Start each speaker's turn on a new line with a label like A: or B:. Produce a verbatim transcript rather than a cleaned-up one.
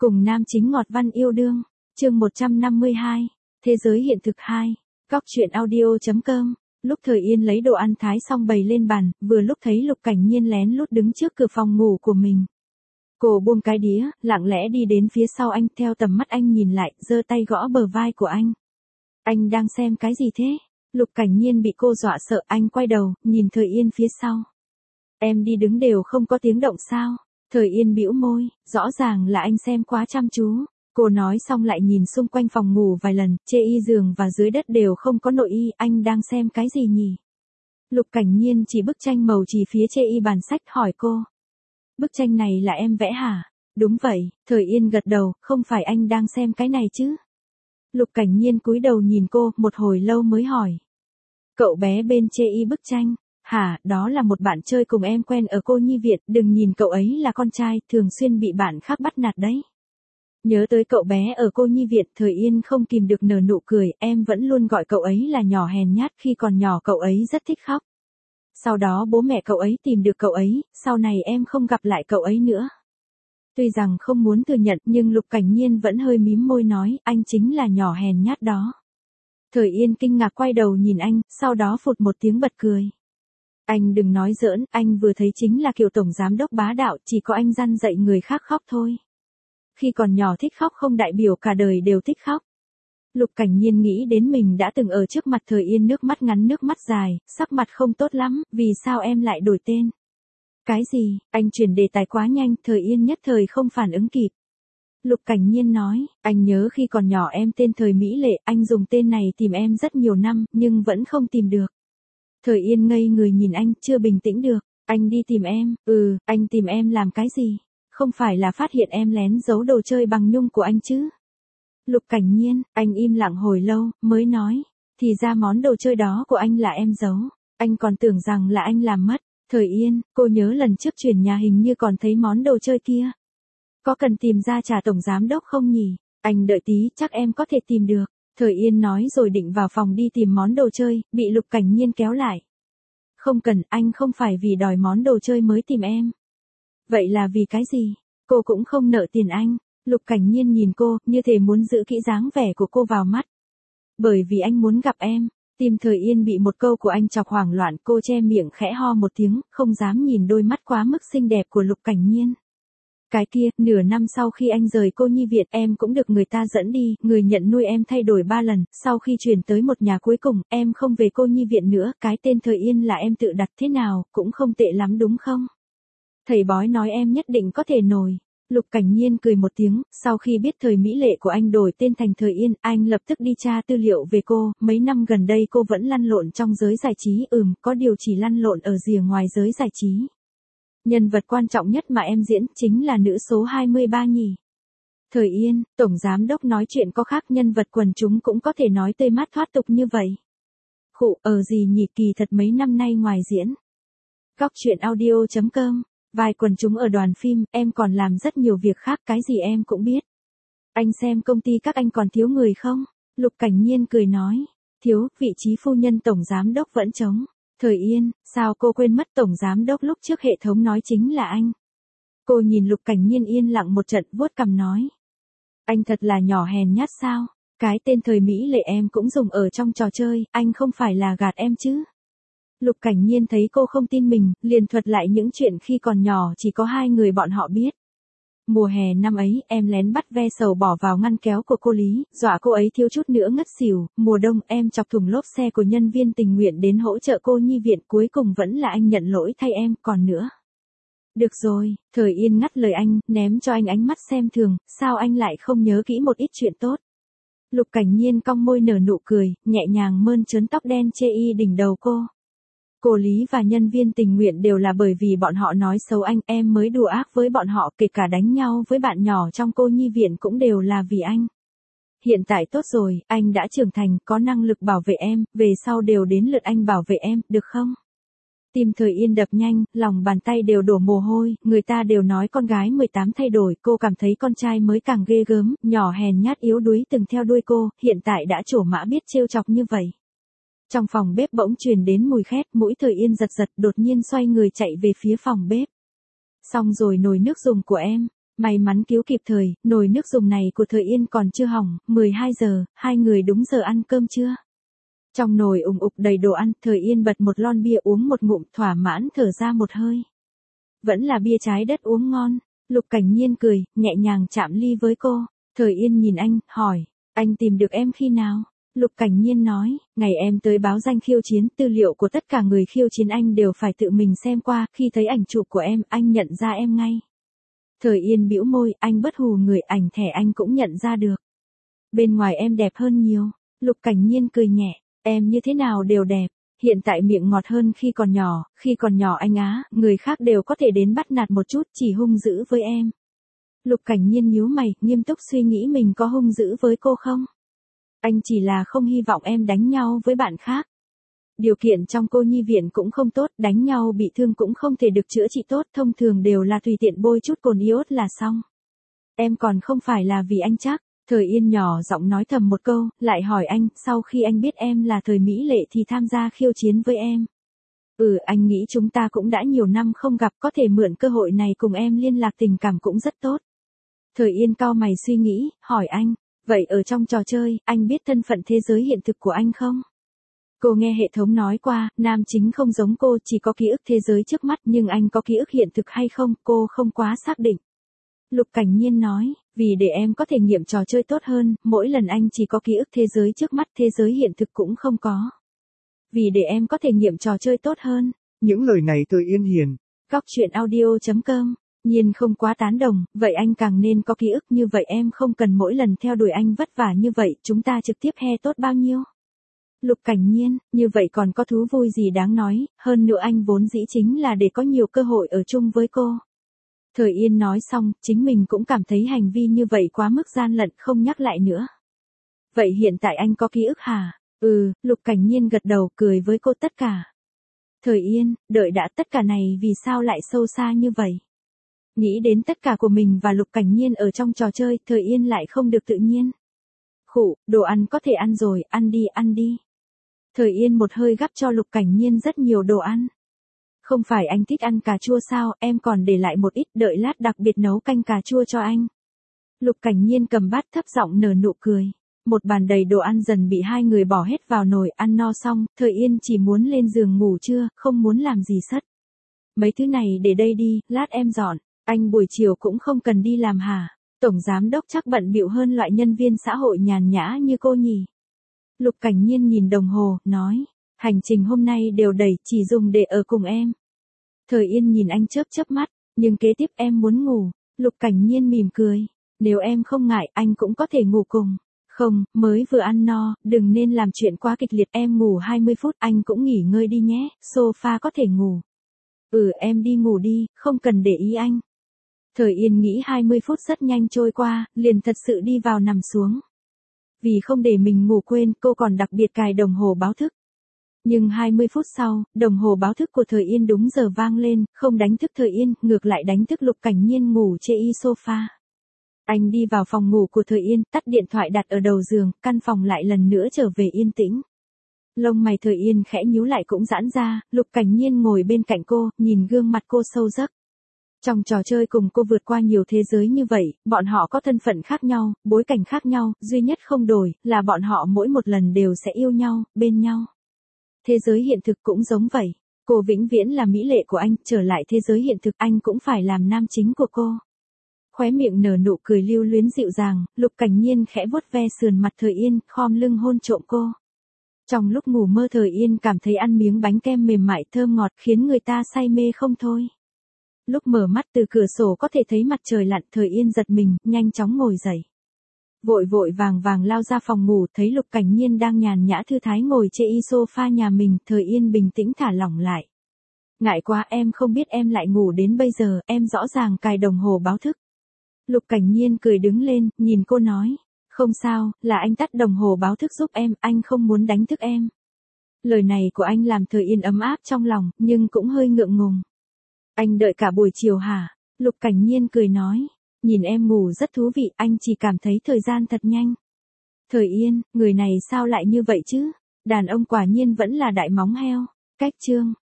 A: Cùng nam chính ngọt văn yêu đương. Chương một trăm năm mươi hai. Thế giới hiện thực hai. Góc truyện audio.com. Lúc Thời Yên lấy đồ ăn thái xong bày lên bàn, vừa lúc thấy Lục Cảnh Nhiên lén lút đứng trước cửa phòng ngủ của mình. Cô buông cái đĩa, lặng lẽ đi đến phía sau anh, theo tầm mắt anh nhìn lại, giơ tay gõ bờ vai của anh. Anh đang xem cái gì thế? Lục Cảnh Nhiên bị cô dọa sợ, anh quay đầu, nhìn Thời Yên phía sau. Em đi đứng đều không có tiếng động sao? Thời Yên bĩu môi, rõ ràng là anh xem quá chăm chú. Cô nói xong lại nhìn xung quanh phòng ngủ vài lần, chê y giường và dưới đất đều không có nội y, anh đang xem cái gì nhỉ? Lục Cảnh Nhiên chỉ bức tranh màu chỉ phía chê y bàn sách hỏi cô. Bức tranh này là em vẽ hả? Đúng vậy, Thời Yên gật đầu, không phải anh đang xem cái này chứ? Lục Cảnh Nhiên cúi đầu nhìn cô, một hồi lâu mới hỏi. Cậu bé bên chê y bức tranh. Hả, đó là một bạn chơi cùng em quen ở cô nhi viện, đừng nhìn cậu ấy là con trai, thường xuyên bị bạn khác bắt nạt đấy. Nhớ tới cậu bé ở cô nhi viện, Thời Yên không kìm được nở nụ cười, em vẫn luôn gọi cậu ấy là nhỏ hèn nhát, khi còn nhỏ cậu ấy rất thích khóc. Sau đó bố mẹ cậu ấy tìm được cậu ấy, sau này em không gặp lại cậu ấy nữa. Tuy rằng không muốn thừa nhận nhưng Lục Cảnh Nhiên vẫn hơi mím môi nói, anh chính là nhỏ hèn nhát đó. Thời Yên kinh ngạc quay đầu nhìn anh, sau đó phụt một tiếng bật cười. Anh đừng nói giỡn, anh vừa thấy chính là kiểu tổng giám đốc bá đạo, chỉ có anh răn dạy người khác khóc thôi. Khi còn nhỏ thích khóc không đại biểu cả đời đều thích khóc. Lục Cảnh Nhiên nghĩ đến mình đã từng ở trước mặt Thời Yên nước mắt ngắn nước mắt dài, sắc mặt không tốt lắm, vì sao em lại đổi tên? Cái gì, anh chuyển đề tài quá nhanh, Thời Yên nhất thời không phản ứng kịp. Lục Cảnh Nhiên nói, anh nhớ khi còn nhỏ em tên Thời Mỹ Lệ, anh dùng tên này tìm em rất nhiều năm, nhưng vẫn không tìm được. Thời Yên ngây người nhìn anh, chưa bình tĩnh được, anh đi tìm em, ừ, anh tìm em làm cái gì? Không phải là phát hiện em lén giấu đồ chơi bằng nhung của anh chứ? Lục Cảnh Nhiên, anh im lặng hồi lâu, mới nói, thì ra món đồ chơi đó của anh là em giấu, anh còn tưởng rằng là anh làm mất. Thời Yên, cô nhớ lần trước chuyển nhà hình như còn thấy món đồ chơi kia. Có cần tìm ra trả tổng giám đốc không nhỉ? Anh đợi tí, chắc em có thể tìm được. Thời Yên nói rồi định vào phòng đi tìm món đồ chơi, bị Lục Cảnh Nhiên kéo lại. Không cần, anh không phải vì đòi món đồ chơi mới tìm em. Vậy là vì cái gì? Cô cũng không nợ tiền anh. Lục Cảnh Nhiên nhìn cô, như thể muốn giữ kỹ dáng vẻ của cô vào mắt. Bởi vì anh muốn gặp em. Tim Thời Yên bị một câu của anh chọc hoảng loạn, cô che miệng khẽ ho một tiếng, không dám nhìn đôi mắt quá mức xinh đẹp của Lục Cảnh Nhiên. Cái kia, nửa năm sau khi anh rời cô nhi viện, em cũng được người ta dẫn đi, người nhận nuôi em thay đổi ba lần, sau khi chuyển tới một nhà cuối cùng, em không về cô nhi viện nữa, cái tên Thời Yên là em tự đặt thế nào, cũng không tệ lắm đúng không? Thầy bói nói em nhất định có thể nổi. Lục Cảnh Nhiên cười một tiếng, sau khi biết Thời Mỹ Lệ của anh đổi tên thành Thời Yên, anh lập tức đi tra tư liệu về cô, mấy năm gần đây cô vẫn lăn lộn trong giới giải trí, ừm, có điều chỉ lăn lộn ở rìa ngoài giới giải trí. Nhân vật quan trọng nhất mà em diễn chính là nữ số hai mươi ba nhỉ. Thời Yên, tổng giám đốc nói chuyện có khác, nhân vật quần chúng cũng có thể nói tươi mát thoát tục như vậy. Khụ, ở gì nhỉ, kỳ thật mấy năm nay ngoài diễn. Góc truyện audio.com. Vài quần chúng ở đoàn phim, em còn làm rất nhiều việc khác, cái gì em cũng biết. Anh xem công ty các anh còn thiếu người không? Lục Cảnh Nhiên cười nói. Thiếu, vị trí phu nhân tổng giám đốc vẫn trống. Thời Yên, sao cô quên mất tổng giám đốc lúc trước hệ thống nói chính là anh? Cô nhìn Lục Cảnh Nhiên yên lặng một trận, vuốt cằm nói. Anh thật là nhỏ hèn nhát sao? Cái tên Thời Mỹ Lệ em cũng dùng ở trong trò chơi, anh không phải là gạt em chứ? Lục Cảnh Nhiên thấy cô không tin mình, liền thuật lại những chuyện khi còn nhỏ chỉ có hai người bọn họ biết. Mùa hè năm ấy, em lén bắt ve sầu bỏ vào ngăn kéo của cô Lý, dọa cô ấy thiếu chút nữa ngất xỉu. Mùa đông, em chọc thủng lốp xe của nhân viên tình nguyện đến hỗ trợ cô nhi viện, cuối cùng vẫn là anh nhận lỗi thay em, còn nữa. Được rồi, Thời Yên ngắt lời anh, ném cho anh ánh mắt xem thường, sao anh lại không nhớ kỹ một ít chuyện tốt. Lục Cảnh Nhiên cong môi nở nụ cười, nhẹ nhàng mơn trớn tóc đen chê y đỉnh đầu cô. Cô Lý và nhân viên tình nguyện đều là bởi vì bọn họ nói xấu anh, em mới đùa ác với bọn họ, kể cả đánh nhau với bạn nhỏ trong cô nhi viện cũng đều là vì anh. Hiện tại tốt rồi, anh đã trưởng thành, có năng lực bảo vệ em, về sau đều đến lượt anh bảo vệ em, được không? Tim Thời Yên đập nhanh, lòng bàn tay đều đổ mồ hôi, người ta đều nói con gái mười tám thay đổi, cô cảm thấy con trai mới càng ghê gớm, nhỏ hèn nhát yếu đuối từng theo đuôi cô, hiện tại đã trổ mã biết trêu chọc như vậy. Trong phòng bếp bỗng truyền đến mùi khét, mũi Thời Yên giật giật, đột nhiên xoay người chạy về phía phòng bếp. Xong rồi, nồi nước dùng của em. May mắn cứu kịp thời, nồi nước dùng này của Thời Yên còn chưa hỏng, mười hai giờ, hai người đúng giờ ăn cơm trưa. Trong nồi ùng ục đầy đồ ăn, Thời Yên bật một lon bia uống một ngụm thỏa mãn thở ra một hơi. Vẫn là bia trái đất uống ngon. Lục Cảnh Nhiên cười, nhẹ nhàng chạm ly với cô. Thời Yên nhìn anh, hỏi, anh tìm được em khi nào? Lục Cảnh Nhiên nói, ngày em tới báo danh khiêu chiến, tư liệu của tất cả người khiêu chiến anh đều phải tự mình xem qua, khi thấy ảnh chụp của em, anh nhận ra em ngay. Thời Yên bĩu môi, anh bất hù người, ảnh thẻ anh cũng nhận ra được. Bên ngoài em đẹp hơn nhiều. Lục Cảnh Nhiên cười nhẹ, em như thế nào đều đẹp. Hiện tại miệng ngọt hơn khi còn nhỏ, khi còn nhỏ anh á, người khác đều có thể đến bắt nạt một chút, chỉ hung dữ với em. Lục Cảnh Nhiên nhíu mày, nghiêm túc suy nghĩ mình có hung dữ với cô không? Anh chỉ là không hy vọng em đánh nhau với bạn khác. Điều kiện trong cô nhi viện cũng không tốt, đánh nhau bị thương cũng không thể được chữa trị tốt, thông thường đều là tùy tiện bôi chút cồn iốt là xong. Em còn không phải là vì anh chắc. Thời Yên nhỏ giọng nói thầm một câu, lại hỏi anh, sau khi anh biết em là Thời Mỹ Lệ thì tham gia khiêu chiến với em. Ừ, anh nghĩ chúng ta cũng đã nhiều năm không gặp, có thể mượn cơ hội này cùng em liên lạc tình cảm cũng rất tốt. Thời Yên cau mày suy nghĩ, hỏi anh, vậy ở trong trò chơi, anh biết thân phận thế giới hiện thực của anh không? Cô nghe hệ thống nói qua, nam chính không giống cô, chỉ có ký ức thế giới trước mắt, nhưng anh có ký ức hiện thực hay không, cô không quá xác định. Lục Cảnh Nhiên nói, vì để em có thể nghiệm trò chơi tốt hơn, mỗi lần anh chỉ có ký ức thế giới trước mắt, thế giới hiện thực cũng không có. Vì để em có thể nghiệm trò chơi tốt hơn.
B: Những lời này Thời Yên hiền.
A: Góc truyện audio chấm com. Nhiên không quá tán đồng, vậy anh càng nên có ký ức như vậy em không cần mỗi lần theo đuổi anh vất vả như vậy, chúng ta trực tiếp he tốt bao nhiêu. Lục Cảnh Nhiên, như vậy còn có thú vui gì đáng nói, hơn nữa anh vốn dĩ chính là để có nhiều cơ hội ở chung với cô. Thời Yên nói xong, chính mình cũng cảm thấy hành vi như vậy quá mức gian lận, không nhắc lại nữa. Vậy hiện tại anh có ký ức hả? Ừ, Lục Cảnh Nhiên gật đầu, cười với cô tất cả. Thời Yên, đợi đã, tất cả này vì sao lại sâu xa như vậy? Nghĩ đến tất cả của mình và Lục Cảnh Nhiên ở trong trò chơi, Thời Yên lại không được tự nhiên. Khụ, đồ ăn có thể ăn rồi, ăn đi, ăn đi. Thời Yên một hơi gắp cho Lục Cảnh Nhiên rất nhiều đồ ăn. Không phải anh thích ăn cà chua sao, em còn để lại một ít, đợi lát đặc biệt nấu canh cà chua cho anh. Lục Cảnh Nhiên cầm bát thấp giọng nở nụ cười. Một bàn đầy đồ ăn dần bị hai người bỏ hết vào nồi, ăn no xong, Thời Yên chỉ muốn lên giường ngủ trưa, không muốn làm gì sất. Mấy thứ này để đây đi, lát em dọn, anh buổi chiều cũng không cần đi làm hả? Tổng giám đốc chắc bận bịu hơn loại nhân viên xã hội nhàn nhã như cô nhỉ? Lục Cảnh Nhiên nhìn đồng hồ, nói, hành trình hôm nay đều đầy, chỉ dùng để ở cùng em. Thời Yên nhìn anh chớp chớp mắt, nhưng kế tiếp em muốn ngủ. Lục Cảnh Nhiên mỉm cười, nếu em không ngại, anh cũng có thể ngủ cùng. Không, mới vừa ăn no, đừng nên làm chuyện quá kịch liệt, em ngủ hai mươi phút, anh cũng nghỉ ngơi đi nhé, sofa có thể ngủ. Ừ, em đi ngủ đi, không cần để ý anh. Thời Yên nghĩ hai mươi phút rất nhanh trôi qua, liền thật sự đi vào nằm xuống. Vì không để mình ngủ quên, cô còn đặc biệt cài đồng hồ báo thức. Nhưng hai mươi phút sau, đồng hồ báo thức của Thời Yên đúng giờ vang lên, không đánh thức Thời Yên, ngược lại đánh thức Lục Cảnh Nhiên ngủ chê y sofa. Anh đi vào phòng ngủ của Thời Yên, tắt điện thoại đặt ở đầu giường, căn phòng lại lần nữa trở về yên tĩnh. Lông mày Thời Yên khẽ nhíu lại cũng giãn ra, Lục Cảnh Nhiên ngồi bên cạnh cô, nhìn gương mặt cô sâu giấc. Trong trò chơi cùng cô vượt qua nhiều thế giới như vậy, bọn họ có thân phận khác nhau, bối cảnh khác nhau, duy nhất không đổi, là bọn họ mỗi một lần đều sẽ yêu nhau, bên nhau. Thế giới hiện thực cũng giống vậy. Cô vĩnh viễn là mỹ lệ của anh, trở lại thế giới hiện thực anh cũng phải làm nam chính của cô. Khóe miệng nở nụ cười lưu luyến dịu dàng, Lục Cảnh Nhiên khẽ vuốt ve sườn mặt Thời Yên, khom lưng hôn trộm cô. Trong lúc ngủ mơ Thời Yên cảm thấy ăn miếng bánh kem mềm mại thơm ngọt khiến người ta say mê không thôi. Lúc mở mắt từ cửa sổ có thể thấy mặt trời lặn, Thời Yên giật mình, nhanh chóng ngồi dậy. Vội vội vàng vàng lao ra phòng ngủ, thấy Lục Cảnh Nhiên đang nhàn nhã thư thái ngồi trên y sofa nhà mình, Thời Yên bình tĩnh thả lỏng lại. Ngại quá, em không biết em lại ngủ đến bây giờ, em rõ ràng cài đồng hồ báo thức. Lục Cảnh Nhiên cười đứng lên, nhìn cô nói, không sao, là anh tắt đồng hồ báo thức giúp em, anh không muốn đánh thức em. Lời này của anh làm Thời Yên ấm áp trong lòng, nhưng cũng hơi ngượng ngùng. Anh đợi cả buổi chiều hả? Lục Cảnh Nhiên cười nói, nhìn em ngủ rất thú vị, anh chỉ cảm thấy thời gian thật nhanh. Thời Yên, người này sao lại như vậy chứ? Đàn ông quả nhiên vẫn là đại móng heo. Cách chương